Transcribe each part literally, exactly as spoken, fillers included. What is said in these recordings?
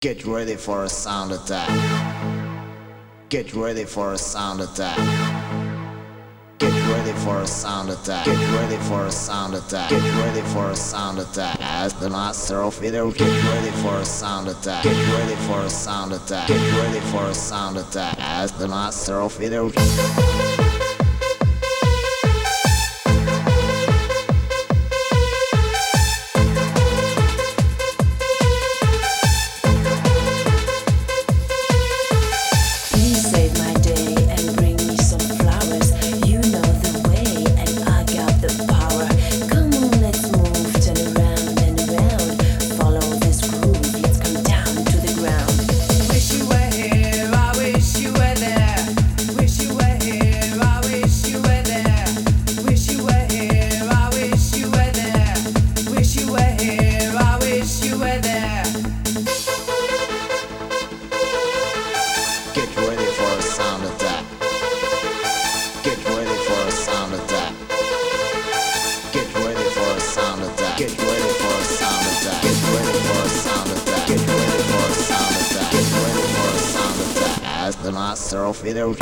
Get ready for a sound attack. Get ready for a sound attack. Get ready for a sound attack. Get ready for a sound attack. Get ready for a sound attack. As the master of video, get ready for a sound attack. Get ready for a sound attack. Get ready for a sound attack. As the master of video. Get ready for a sound attack. Get ready for a sound attack. Get ready for a sound attack. Get ready for a sound attack. As the master of video.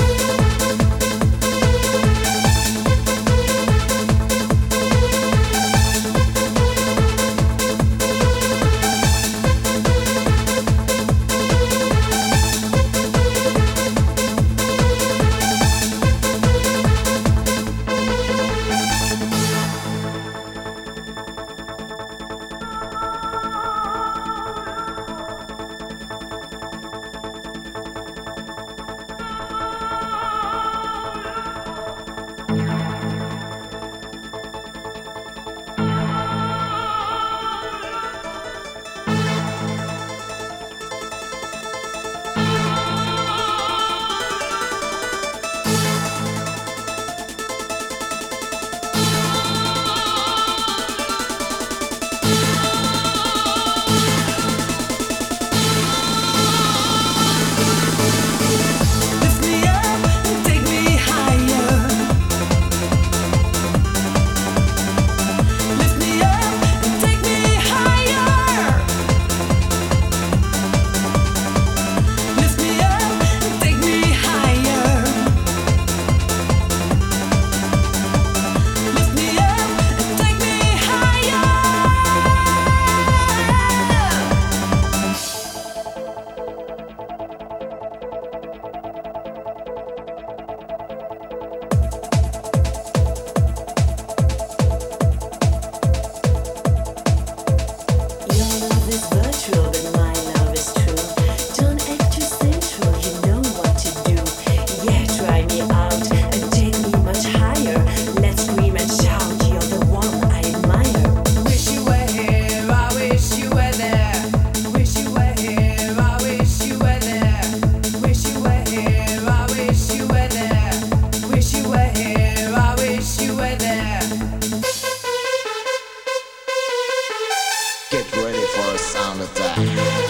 Get ready for a sound attack.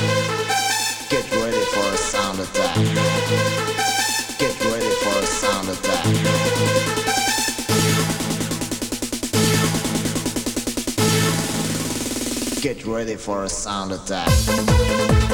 Get ready for a sound attack. Get ready for a sound attack. Get ready for a sound attack.